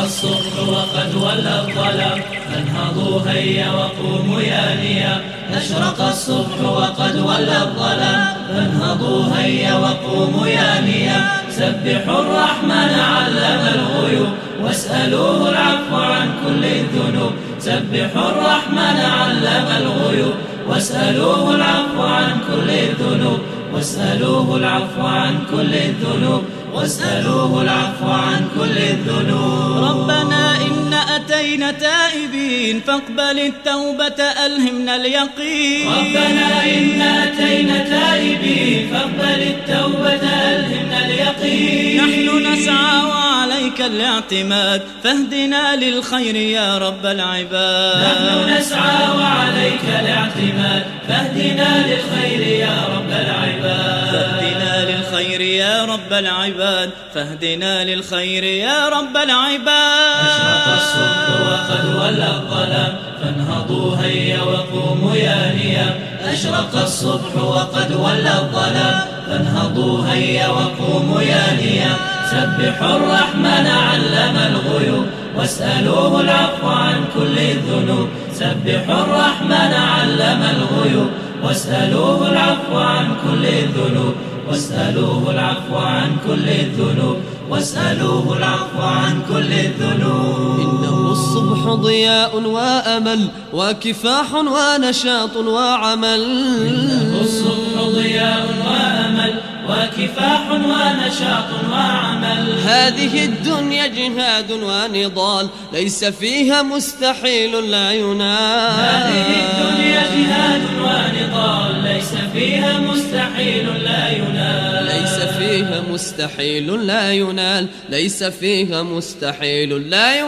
الصبح وقد ولى الظلام فانهضوا هيا وقوموا يا نيام. أشرق الصبح وقد ولى الظلام فانهضوا هيا وقوموا يا نيام. سبحوا الرحمن علم الغيوب واسألوه العفو عن كل الذنوب. سبحوا الرحمن علم الغيوب واسألوه العفو عن كل الذنوب. واسألوه العفو عن كل الذنوب. واسألوه العفو عن كل الذنوب. ربنا إنا أتينا تائبين فاقبل التوبة ألهمنا اليقين. ربنا إنا أتينا تائبين فاقبل التوبة ألهمنا اليقين. نحن نسعى وعليك الاعتماد فاهدنا للخير يا رب العباد. نحن نسعى وعليك الاعتماد فاهدنا للخير يا رب العباد. فاهدنا للخير يا رب العباد. فاهدنا للخير يا رب العباد. أشرق الصبح وقد ولى الظلام فانهضوا هيا وقوموا يا نيام. أشرق الصبح وقد ولى الظلام فانهضوا هيا وقوموا يا نيام. سبحوا الرحمن علم الغيوب واسألوه العفو عن كل الذنوب. سبحوا الرحمن علم الغيوب واسألوه العفو عن كل الذنوب. واسألوه العفو عن كل الذنوب. واسألوه العفو عن كل الذنوب. إنه الصبح ضياء وأمل وكفاح ونشاط وعمل. إنه الصبح ضياء وأمل وكفاح ونشاط وعمل. هذه الدنيا جهاد ونضال ليس فيها مستحيل لا ينال. هذه الدنيا جهاد ونضال ليس فيها مستحيل لا ينال. ليس فيها مستحيل لا ينال. ليس فيها مستحيل لا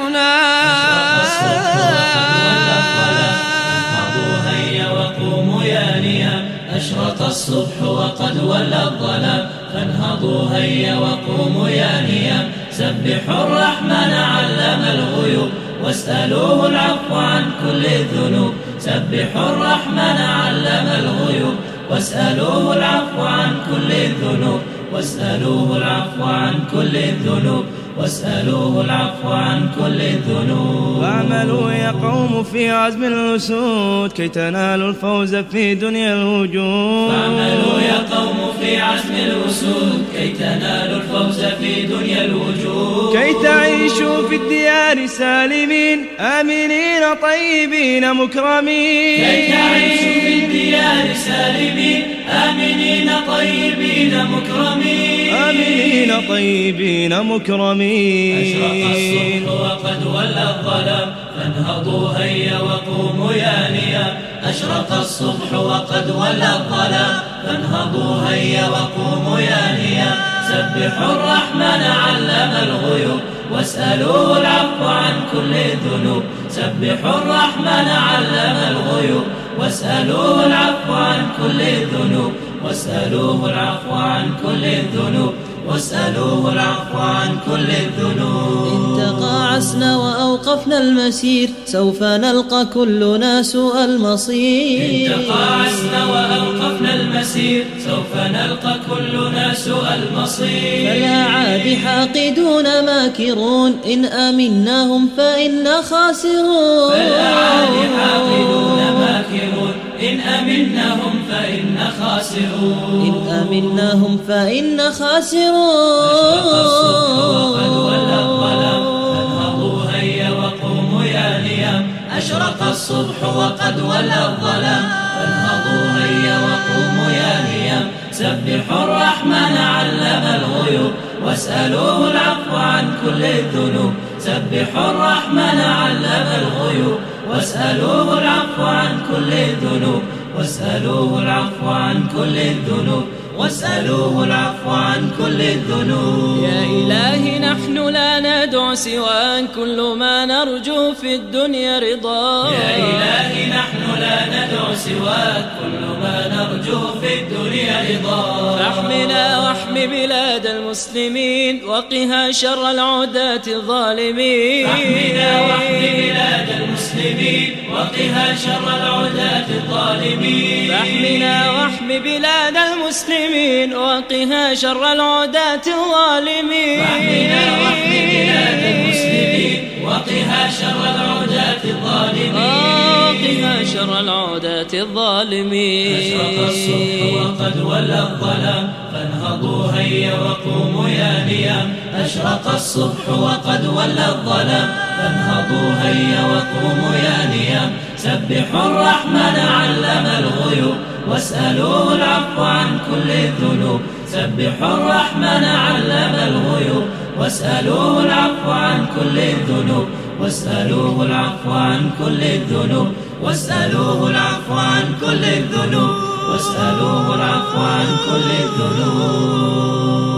ينال. أشرق الصبح وقد ولى الظلام فانهضوا هيا وقوموا يا نيام. سبحوا الرحمن علم الغيوب واسألوه العفو عن كل الذنوب. سبحوا الرحمن علم الغيوب واسألوه العفو عن كل الذنوب. واسألوه العفو عن كل الذنوب. واسألوه العفو عن كل الذنوب. واعملوا يا قوم في عزم الأسود كي تنالوا الفوز في دنيا الوجود. واعملوا يا قوم في عزم الأسود كي تنالوا الفوز في دنيا الوجود. كي تعيشوا في الديار سالمين آمنين طيبين مكرمين. كي تعيشوا في الديار سالمين آمنين طيبين مكرمين. آمنين طيبين مكرمين. أشرق الصبح وقد ولى الظلام فانهضوا هيا وقوموا يا نيام. أشرق الصبح وقد ولى الظلام فانهضوا هيا وقوموا يا نيام. سبحوا الرحمن علم الغيوب واسألوه العفو عن كل الذنوب. سبحوا الرحمن علم الغيوب واسألوه العفو عن كل الذنوب. واسألوه العفو عن كل الذنوب. واسألوه العفو عن كل الذنوب. إن تقاعسنا وأوقفنا المسير سوف نلقى كلنا سوء المصير. إن تقاعسنا وأوقفنا المسير سوف نلقى كلنا سوء المصير. فالأعادي حاقدون ماكرون إن أمناهم فإنا خاسرون. فالأعادي حاقدون ماكرون إن أمناهم فإنا خاسرون. إن أمناهم فإنا خاسرون. أشرق الصبح وقد ولى الظلام فانهضوا هيا وقوموا يا نيام. أشرق الصبح وقد ولى الظلام فانهضوا هيا وقوموا يا نيام. سبحوا الرحمن علم الغيوب واسألوه العفو عن كل الذنوب. سبحوا الرحمن علم الغيوب واسألوه العفو عن كل الذنوب. واسألوه العفو عن كل الذنوب. واسألوه العفو عن كل الذنوب. يا إلهي نحن لا ندعو سواك كل ما نرجو في الدنيا رضاك. يا إلهي نحن لا ندعو سواك كل ما نرجو في الدنيا رضاك. فاحمنا واحم بلاد المسلمين وقها شر العداة الظالمين. فاحمنا واحم بلاد المسلمين وقها شر العداة الظالمين. فاحمنا واحم بلاد المسلمين وقها شر العداة الظالمين. فاحمنا واحم بلاد المسلمين وقها شر العودات الظالمين وقها شر العودات الظالمين. أشرق الصبح وقد ولى الظلام فانهضوا هيا وقوموا يا نيام. أشرق الصبح وقد ولى الظلام فانهضوا هيا وقوموا يا نيام. سبحوا الرحمن علم الغيوب واسألوه العفو عن كل الذنوب. سبحوا الرحمن علم الغيوب واسألوه العفو عن كل الذنوب. واسألوه العفو عن كل الذنوب. واسألوه العفو عن كل الذنوب. واسألوه العفو عن كل الذنوب.